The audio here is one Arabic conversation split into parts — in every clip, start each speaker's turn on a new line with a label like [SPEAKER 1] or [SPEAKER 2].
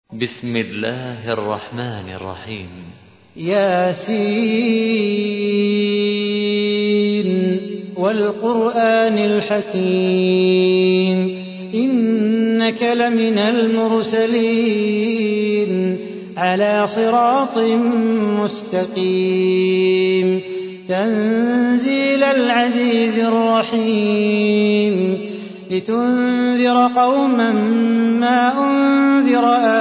[SPEAKER 1] بسم الله الرحمن الرحيم.
[SPEAKER 2] ياسين والقرآن الحكيم إنك لمن المرسلين على صراط مستقيم تنزيل العزيز الرحيم لتنذر قوما ما أنذر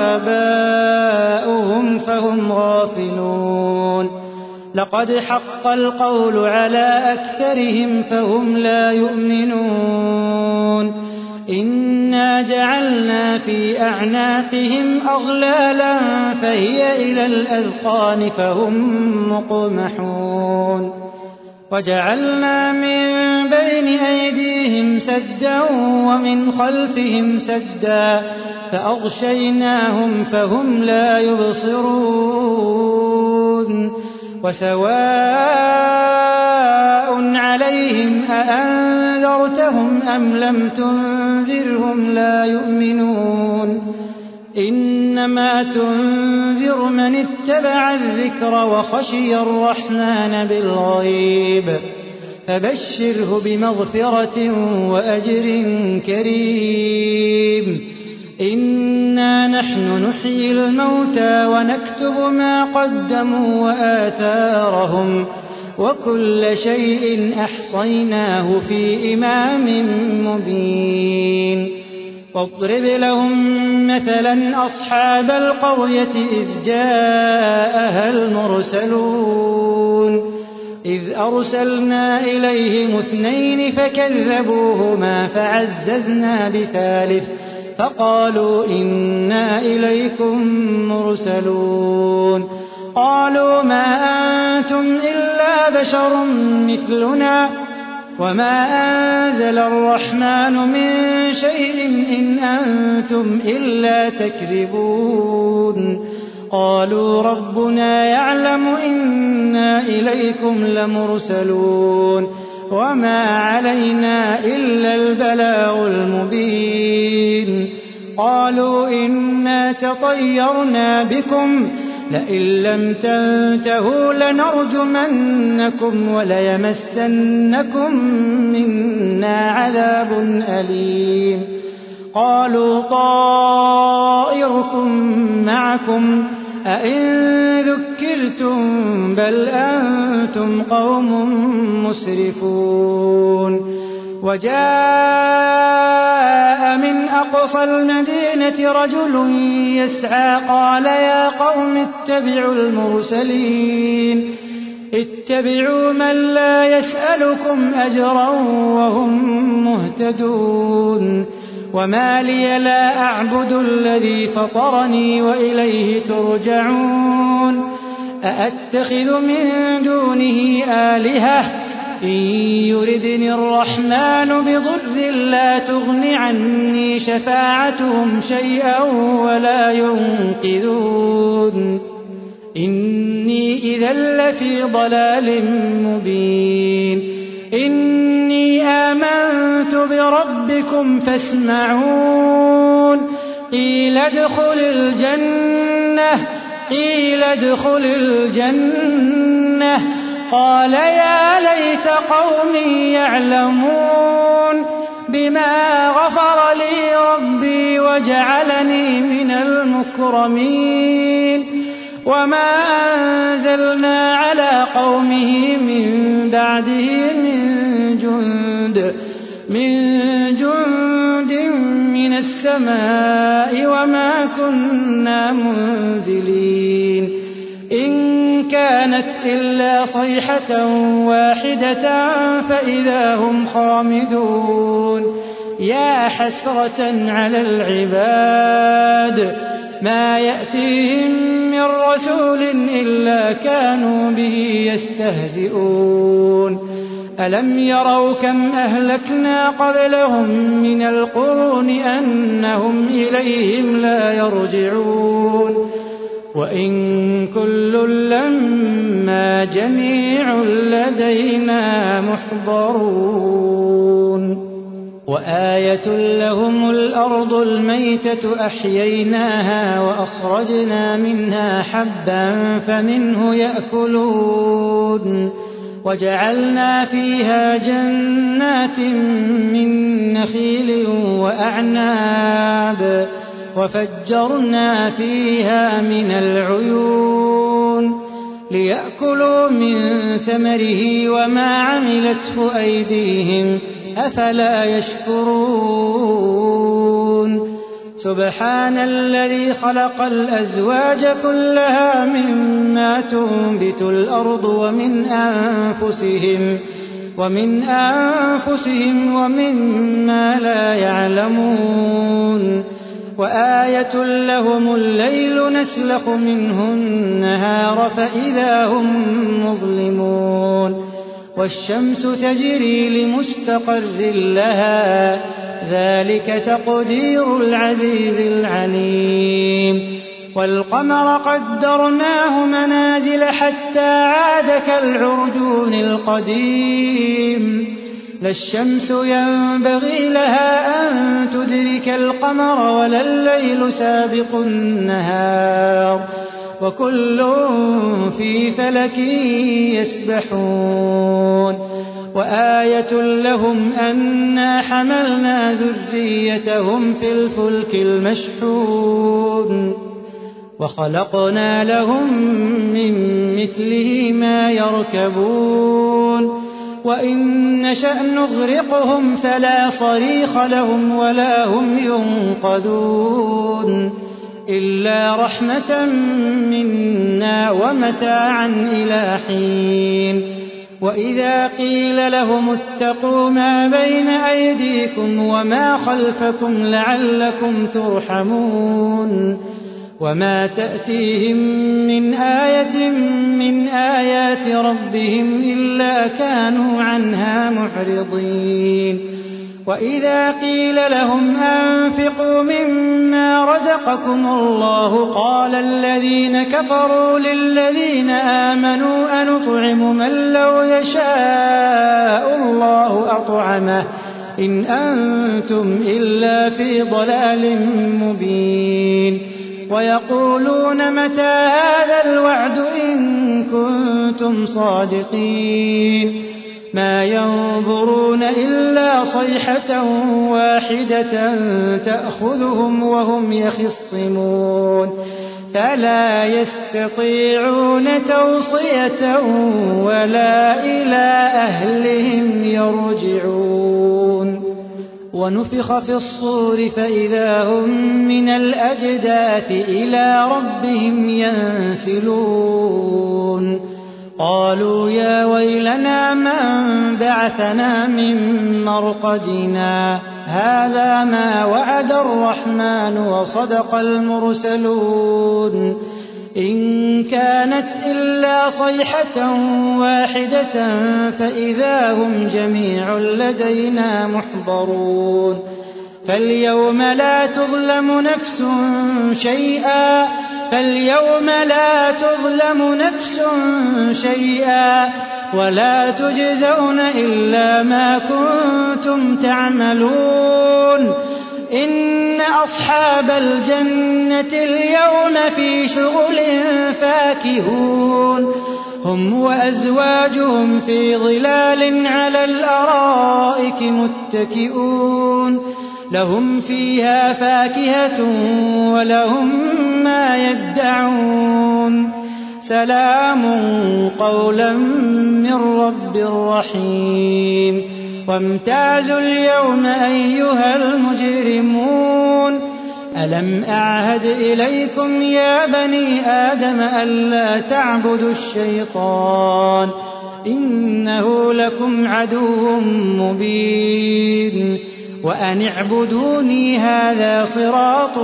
[SPEAKER 2] آباؤهم فهم غافلون لقد حق القول على أكثرهم فهم لا يؤمنون إنا جعلنا في أعناقهم أغلالا فهي إلى الأذقان فهم مقمحون وجعلنا من بين أيديهم سدا ومن خلفهم سدا فأغشيناهم فهم لا يبصرون وسواء عليهم أأنذرتهم أم لم تنذرهم لا يؤمنون إنما تنذر من اتبع الذكر وخشي الرحمن بالغيب فبشره بمغفرة وأجر كريم إنا نحن نحيي الموتى ونكتب ما قدموا وآثارهم وكل شيء أحصيناه في إمام مبين واضرب لهم مثلا أصحاب القرية إذ جاءها المرسلون إذ أرسلنا إليهم 2 فكذبوهما فعززنا بثالث فقالوا إنا إليكم مرسلون قالوا ما أنتم إلا بشر مثلنا وما أنزل الرحمن من شيء إن أنتم إلا تكذبون قالوا ربنا يعلم إنا إليكم لمرسلون وما علينا إلا البلاغ المبين قالوا إنا تطيرنا بكم لئن لم تنتهوا لنرجمنكم وليمسنكم منا عذاب أليم قالوا طائركم معكم أئن ذكرتم بل أنتم قوم مسرفون وجاء من أقصى المدينة رجل يسعى قال يا قوم اتبعوا المرسلين اتبعوا من لا يسألكم أجرا وهم مهتدون وما لي لا أعبد الذي فطرني وإليه ترجعون أأتخذ من دونه آلهة إن يردني الرحمن بضر لا تغن عني شفاعتهم شيئا ولا ينقذون إني إذا لفي ضلال مبين إني آمنت بربكم فاسمعون قيل ادخل الجنة قال يا ليت قومي يعلمون بما غفر لي ربي وجعلني من المكرمين وما أنزلنا على قومه من بعده من جند من السماء وما كنا منزلين إن كانت إلا صيحة واحدة فإذا هم خامدون يا حسرة على العباد ما يأتيهم من رسول إلا كانوا به يستهزئون ألم يروا كم أهلكنا قبلهم من القرون أنهم إليهم لا يرجعون وإن كل لما جميع لدينا محضرون وآية لهم الأرض الميتة أحييناها وأخرجنا منها حبا فمنه يأكلون وجعلنا فيها جنات من نخيل وأعناب وفجرنا فيها من العيون ليأكلوا من ثمره وما عملته أيديهم أفلا يشكرون سبحان الذي خلق الأزواج كلها مما تنبت الأرض ومن أنفسهم ومما لا يعلمون وآية لهم الليل نسلخ منه النهار فإذا هم مظلمون والشمس تجري لمستقر لها ذلك تقدير العزيز العليم والقمر قدرناه منازل حتى عاد كالعرجون القديم لا الشمس ينبغي لها أن تدرك القمر ولا الليل سابق النهار وكل في فلك يسبحون وآية لهم أنا حملنا ذريتهم في الفلك المشحون وخلقنا لهم من مثله ما يركبون وإن نشأ نغرقهم فلا صريخ لهم ولا هم ينقذون إلا رحمة منا ومتاعا إلى حين وإذا قيل لهم اتقوا ما بين أيديكم وما خلفكم لعلكم ترحمون وما تأتيهم من آية من آيات ربهم إلا كانوا عنها معرضين وإذا قيل لهم أنفقوا مما رزقكم الله قال الذين كفروا للذين آمنوا أنطعم من لو يشاء الله أطعمه إن أنتم إلا في ضلال مبين ويقولون متى هذا الوعد إن كنتم صادقين ما ينظرون إلا صيحة واحدة تأخذهم وهم يخصمون فلا يستطيعون توصية ولا إلى أهلهم يرجعون ونفخ في الصور فإذا هم من الأجداث إلى ربهم ينسلون قالوا يا ويلنا من بعثنا من مرقدنا هذا ما وعد الرحمن وصدق المرسلون إن كانت إلا صيحة واحدة فإذا هم جميع لدينا محضرون فاليوم لا تظلم نفس شيئا ولا تجزون إلا ما كنتم تعملون إن أصحاب الجنة اليوم في شغل فاكهون هم وأزواجهم في ظلال على الأرائك متكئون لهم فيها فاكهة ولهم ما يدعون سلام قولا من رب رحيم وامتازوا اليوم أيها المجرمون ألم أعهد إليكم يا بني آدم ألا تعبدوا الشيطان إنه لكم عدو مبين وأن اعبدوني هذا صراط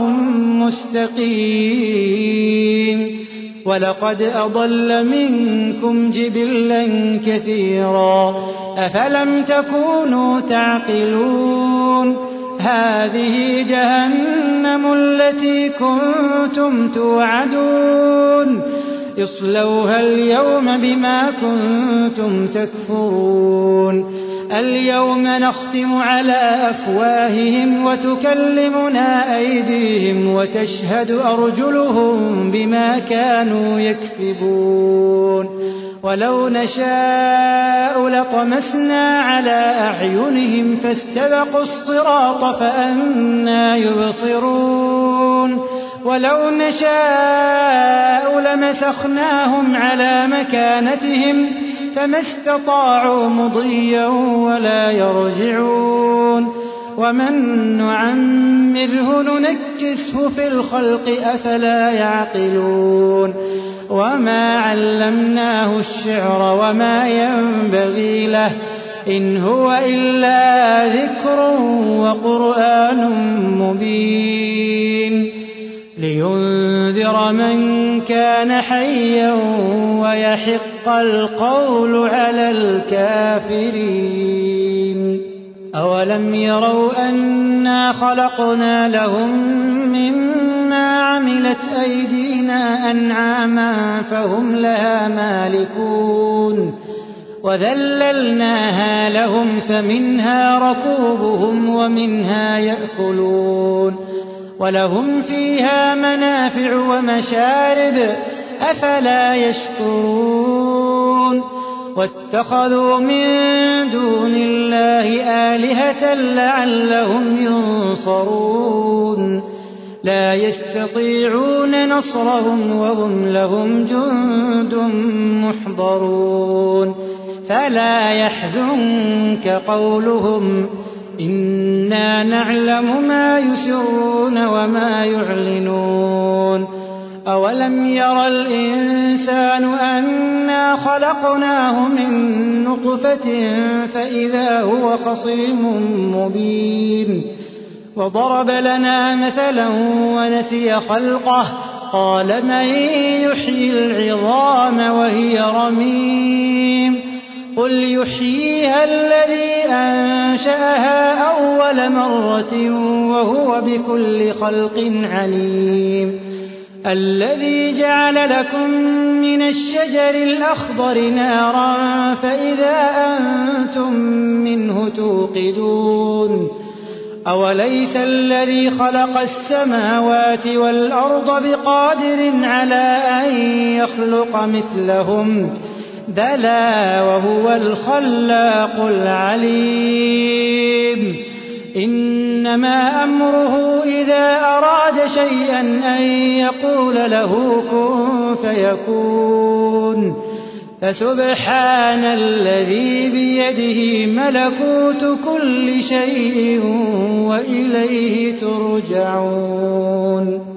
[SPEAKER 2] مستقيم ولقد أضل منكم جبلا كثيرا أفلم تكونوا تعقلون هذه جهنم التي كنتم توعدون اصلوها اليوم بما كنتم تكفرون اليوم نختم على أفواههم وتكلمنا أيديهم وتشهد أرجلهم بما كانوا يكسبون ولو نشاء لطمسنا على أعينهم فاستبقوا الصراط فأنى يبصرون ولو نشاء لمسخناهم على مكانتهم فما استطاعوا مضيا ولا يرجعون ومن نعمره ننكسه في الخلق أفلا يعقلون وما علمناه الشعر وما ينبغي له إن هو إلا ذكر وقرآن مبين لينذر من كان حيا ويحق القول على الكافرين أولم يروا أنا خلقنا لهم مما عملت أيدينا أنعاما فهم لها مالكون وذللناها لهم فمنها ركوبهم ومنها يأكلون ولهم فيها منافع ومشارب أفلا يشكرون واتخذوا من دون الله آلهة لعلهم ينصرون لا يستطيعون نصرهم وهم لهم جند محضرون فلا يحزنك قولهم إنا نعلم ما يسرون وما يعلنون أولم ير الإنسان أنا خلقناه من نطفة فإذا هو خصيم مبين وضرب لنا مثلا ونسي خلقه قال من يحيي العظام وهي رميم قل يحييها الذي أنشأها أول مرة وهو بكل خلق عليم الذي جعل لكم من الشجر الأخضر نارا فإذا أنتم منه توقدون أوليس الذي خلق السماوات والأرض بقادر على أن يخلق مثلهم بلى وهو الخلاق العليم إنما أمره إذا أراد شيئا أن يقول له كن فيكون فسبحان الذي بيده ملكوت كل شيء وإليه ترجعون